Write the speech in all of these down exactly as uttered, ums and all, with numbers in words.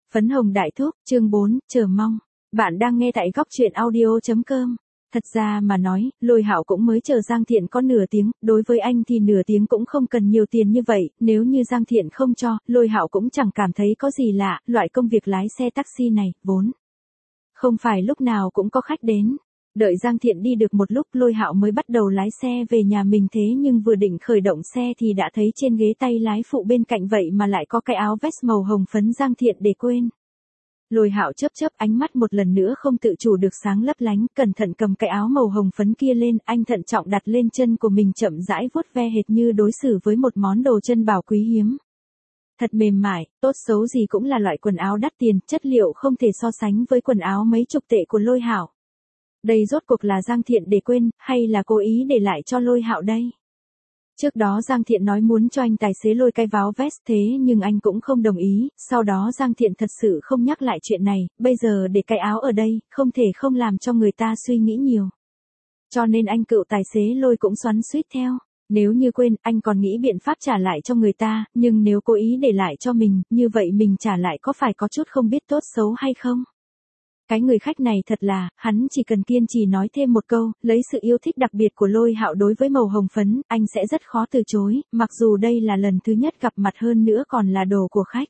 Phấn hồng đại thúc, chương bốn, chờ mong. Bạn đang nghe tại góc truyện audio.com. Thật ra mà nói, Lôi Hạo cũng mới chờ Giang Thiện có nửa tiếng, đối với anh thì nửa tiếng cũng không cần nhiều tiền như vậy, nếu như Giang Thiện không cho, Lôi Hạo cũng chẳng cảm thấy có gì lạ, loại công việc lái xe taxi này, vốn không phải lúc nào cũng có khách đến. Đợi Giang Thiện đi được một lúc, Lôi Hạo mới bắt đầu lái xe về nhà mình, thế nhưng vừa định khởi động xe thì đã thấy trên ghế tay lái phụ bên cạnh vậy mà lại có cái áo vest màu hồng phấn Giang Thiện để quên. Lôi Hạo chớp chớp ánh mắt một lần nữa không tự chủ được sáng lấp lánh, cẩn thận cầm cái áo màu hồng phấn kia lên, anh thận trọng đặt lên chân của mình, chậm rãi vuốt ve hệt như đối xử với một món đồ chân bảo quý hiếm. Thật mềm mại, tốt xấu gì cũng là loại quần áo đắt tiền, chất liệu không thể so sánh với quần áo mấy chục tệ của Lôi Hạo. Đây rốt cuộc là Giang Thiện để quên, hay là cố ý để lại cho Lôi Hạo đây? Trước đó Giang Thiện nói muốn cho anh tài xế lôi cái váo vest, thế nhưng anh cũng không đồng ý, sau đó Giang Thiện thật sự không nhắc lại chuyện này, bây giờ để cái áo ở đây, không thể không làm cho người ta suy nghĩ nhiều. Cho nên anh cựu tài xế Lôi cũng xoắn xuýt theo, nếu như quên, anh còn nghĩ biện pháp trả lại cho người ta, nhưng nếu cố ý để lại cho mình, như vậy mình trả lại có phải có chút không biết tốt xấu hay không? Cái người khách này thật là, hắn chỉ cần kiên trì nói thêm một câu, lấy sự yêu thích đặc biệt của Lôi Hạo đối với màu hồng phấn, anh sẽ rất khó từ chối, mặc dù đây là lần thứ nhất gặp mặt, hơn nữa còn là đồ của khách.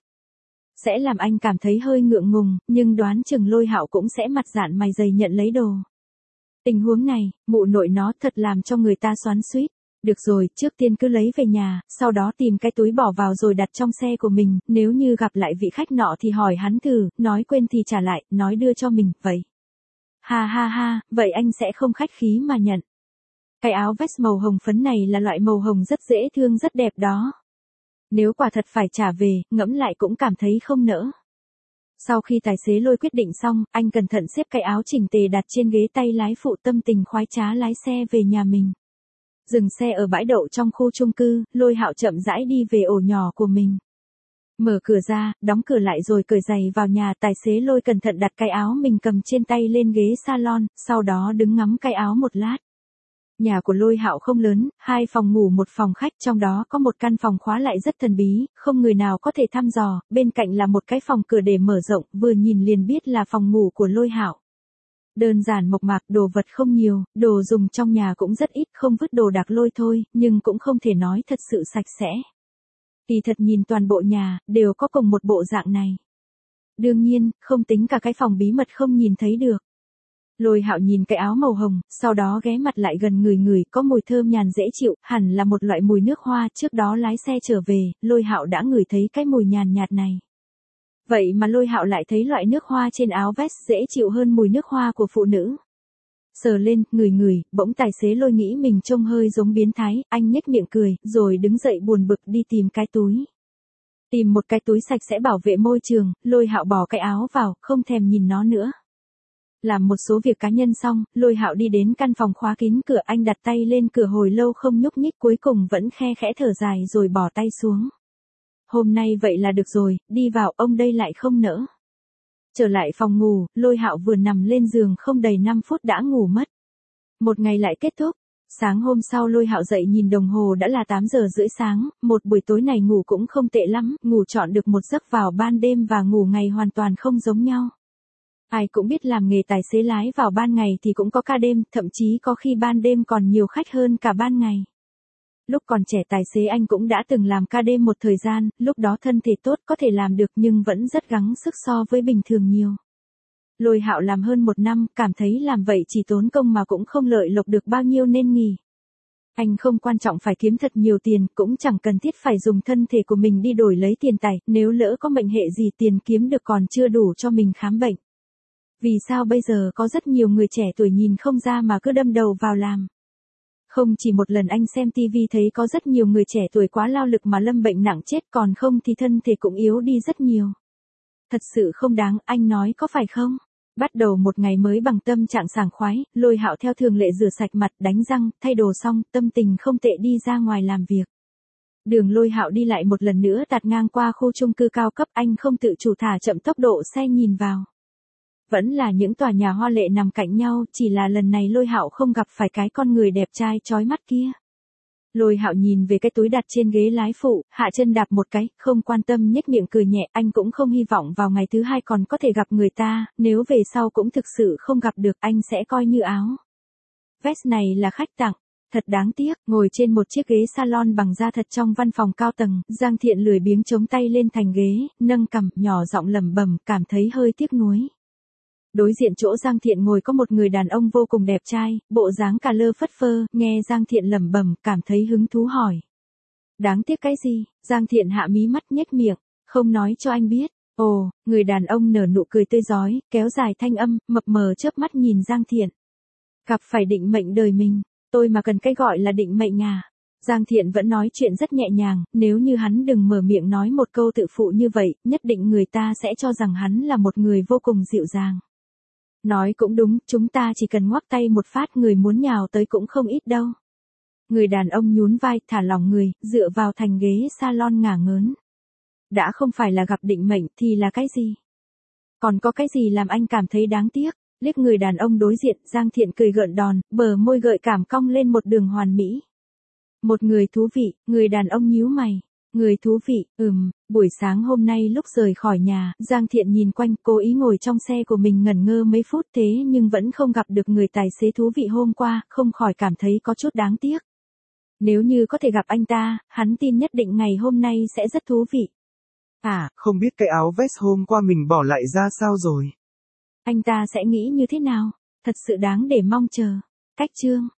Sẽ làm anh cảm thấy hơi ngượng ngùng, nhưng đoán chừng Lôi Hạo cũng sẽ mặt dạn mày dày nhận lấy đồ. Tình huống này, mụ nội nó thật làm cho người ta xoắn xuýt. Được rồi, trước tiên cứ lấy về nhà, sau đó tìm cái túi bỏ vào rồi đặt trong xe của mình, nếu như gặp lại vị khách nọ thì hỏi hắn thử, nói quên thì trả lại, nói đưa cho mình, vậy. Ha ha ha, vậy anh sẽ không khách khí mà nhận. Cái áo vest màu hồng phấn này là loại màu hồng rất dễ thương, rất đẹp đó. Nếu quả thật phải trả về, ngẫm lại cũng cảm thấy không nỡ. Sau khi tài xế Lôi quyết định xong, anh cẩn thận xếp cái áo chỉnh tề đặt trên ghế tay lái phụ, tâm tình khoái trá lái xe về nhà mình. Dừng xe ở bãi đậu trong khu chung cư, Lôi Hạo chậm rãi đi về ổ nhỏ của mình. Mở cửa ra, đóng cửa lại rồi cởi giày vào nhà, tài xế Lôi cẩn thận đặt cái áo mình cầm trên tay lên ghế salon, sau đó đứng ngắm cái áo một lát. Nhà của Lôi Hạo không lớn, hai phòng ngủ một phòng khách, trong đó có một căn phòng khóa lại rất thần bí, không người nào có thể thăm dò, bên cạnh là một cái phòng cửa để mở rộng, vừa nhìn liền biết là phòng ngủ của Lôi Hạo. Đơn giản mộc mạc, đồ vật không nhiều, đồ dùng trong nhà cũng rất ít, không vứt đồ đạc Lôi thôi, nhưng cũng không thể nói thật sự sạch sẽ. Kỳ thật nhìn toàn bộ nhà, đều có cùng một bộ dạng này. Đương nhiên, không tính cả cái phòng bí mật không nhìn thấy được. Lôi Hạo nhìn cái áo màu hồng, sau đó ghé mặt lại gần người người, có mùi thơm nhàn dễ chịu, hẳn là một loại mùi nước hoa, trước đó lái xe trở về, Lôi Hạo đã ngửi thấy cái mùi nhàn nhạt này. Vậy mà Lôi Hạo lại thấy loại nước hoa trên áo vest dễ chịu hơn mùi nước hoa của phụ nữ. Sờ lên, ngửi ngửi, bỗng tài xế Lôi nghĩ mình trông hơi giống biến thái, anh nhếch miệng cười, rồi đứng dậy buồn bực đi tìm cái túi. Tìm một cái túi sạch sẽ bảo vệ môi trường, Lôi Hạo bỏ cái áo vào, không thèm nhìn nó nữa. Làm một số việc cá nhân xong, Lôi Hạo đi đến căn phòng khóa kín cửa, anh đặt tay lên cửa hồi lâu không nhúc nhích, cuối cùng vẫn khe khẽ thở dài rồi bỏ tay xuống. Hôm nay vậy là được rồi, đi vào, ông đây lại không nỡ. Trở lại phòng ngủ, Lôi Hạo vừa nằm lên giường không đầy năm phút đã ngủ mất. Một ngày lại kết thúc. Sáng hôm sau Lôi Hạo dậy nhìn đồng hồ đã là tám giờ rưỡi sáng, một buổi tối này ngủ cũng không tệ lắm, ngủ trọn được một giấc vào ban đêm và ngủ ngày hoàn toàn không giống nhau. Ai cũng biết làm nghề tài xế lái vào ban ngày thì cũng có ca đêm, thậm chí có khi ban đêm còn nhiều khách hơn cả ban ngày. Lúc còn trẻ tài xế anh cũng đã từng làm ca đêm một thời gian, lúc đó thân thể tốt có thể làm được nhưng vẫn rất gắng sức so với bình thường nhiều. Lôi Hạo làm hơn một năm, cảm thấy làm vậy chỉ tốn công mà cũng không lợi lộc được bao nhiêu nên nghỉ. Anh không quan trọng phải kiếm thật nhiều tiền, cũng chẳng cần thiết phải dùng thân thể của mình đi đổi lấy tiền tài, nếu lỡ có mệnh hệ gì tiền kiếm được còn chưa đủ cho mình khám bệnh. Vì sao bây giờ có rất nhiều người trẻ tuổi nhìn không ra mà cứ đâm đầu vào làm. Không chỉ một lần anh xem tivi thấy có rất nhiều người trẻ tuổi quá lao lực mà lâm bệnh nặng chết, còn không thì thân thể cũng yếu đi rất nhiều. Thật sự không đáng, anh nói có phải không? Bắt đầu một ngày mới bằng tâm trạng sảng khoái, Lôi Hạo theo thường lệ rửa sạch mặt, đánh răng, thay đồ xong, tâm tình không tệ đi ra ngoài làm việc. Đường Lôi Hạo đi lại một lần nữa tạt ngang qua khu chung cư cao cấp, anh không tự chủ thả chậm tốc độ xe nhìn vào. Vẫn là những tòa nhà hoa lệ nằm cạnh nhau, chỉ là lần này Lôi Hạo không gặp phải cái con người đẹp trai chói mắt kia. Lôi Hạo nhìn về cái túi đặt trên ghế lái phụ, hạ chân đạp một cái, không quan tâm nhếch miệng cười nhẹ, anh cũng không hy vọng vào ngày thứ hai còn có thể gặp người ta, nếu về sau cũng thực sự không gặp được, anh sẽ coi như áo vest này là khách tặng. Thật đáng tiếc, ngồi trên một chiếc ghế salon bằng da thật trong văn phòng cao tầng, Giang Thiện lười biếng chống tay lên thành ghế, nâng cằm, nhỏ giọng lẩm bẩm, cảm thấy hơi tiếc nuối. Đối diện chỗ Giang Thiện ngồi có một người đàn ông vô cùng đẹp trai, bộ dáng cà lơ phất phơ, nghe Giang Thiện lẩm bẩm, cảm thấy hứng thú hỏi. Đáng tiếc cái gì? Giang Thiện hạ mí mắt nhếch miệng, không nói cho anh biết. Ồ, người đàn ông nở nụ cười tươi rói, kéo dài thanh âm, mập mờ chớp mắt nhìn Giang Thiện. Gặp phải định mệnh đời mình, tôi mà cần cái gọi là định mệnh à? Giang Thiện vẫn nói chuyện rất nhẹ nhàng, nếu như hắn đừng mở miệng nói một câu tự phụ như vậy, nhất định người ta sẽ cho rằng hắn là một người vô cùng dịu dàng. Nói cũng đúng, chúng ta chỉ cần ngoắc tay một phát người muốn nhào tới cũng không ít đâu. Người đàn ông nhún vai, thả lỏng người, dựa vào thành ghế salon ngả ngớn. Đã không phải là gặp định mệnh thì là cái gì? Còn có cái gì làm anh cảm thấy đáng tiếc? Liếc người đàn ông đối diện, Giang Thiện cười gợn đòn, bờ môi gợi cảm cong lên một đường hoàn mỹ. Một người thú vị, người đàn ông nhíu mày. Người thú vị, ừm, buổi sáng hôm nay lúc rời khỏi nhà, Giang Thiện nhìn quanh, cố ý ngồi trong xe của mình ngẩn ngơ mấy phút thế nhưng vẫn không gặp được người tài xế thú vị hôm qua, không khỏi cảm thấy có chút đáng tiếc. Nếu như có thể gặp anh ta, hắn tin nhất định ngày hôm nay sẽ rất thú vị. À, không biết cái áo vest hôm qua mình bỏ lại ra sao rồi? Anh ta sẽ nghĩ như thế nào? Thật sự đáng để mong chờ. Cách chương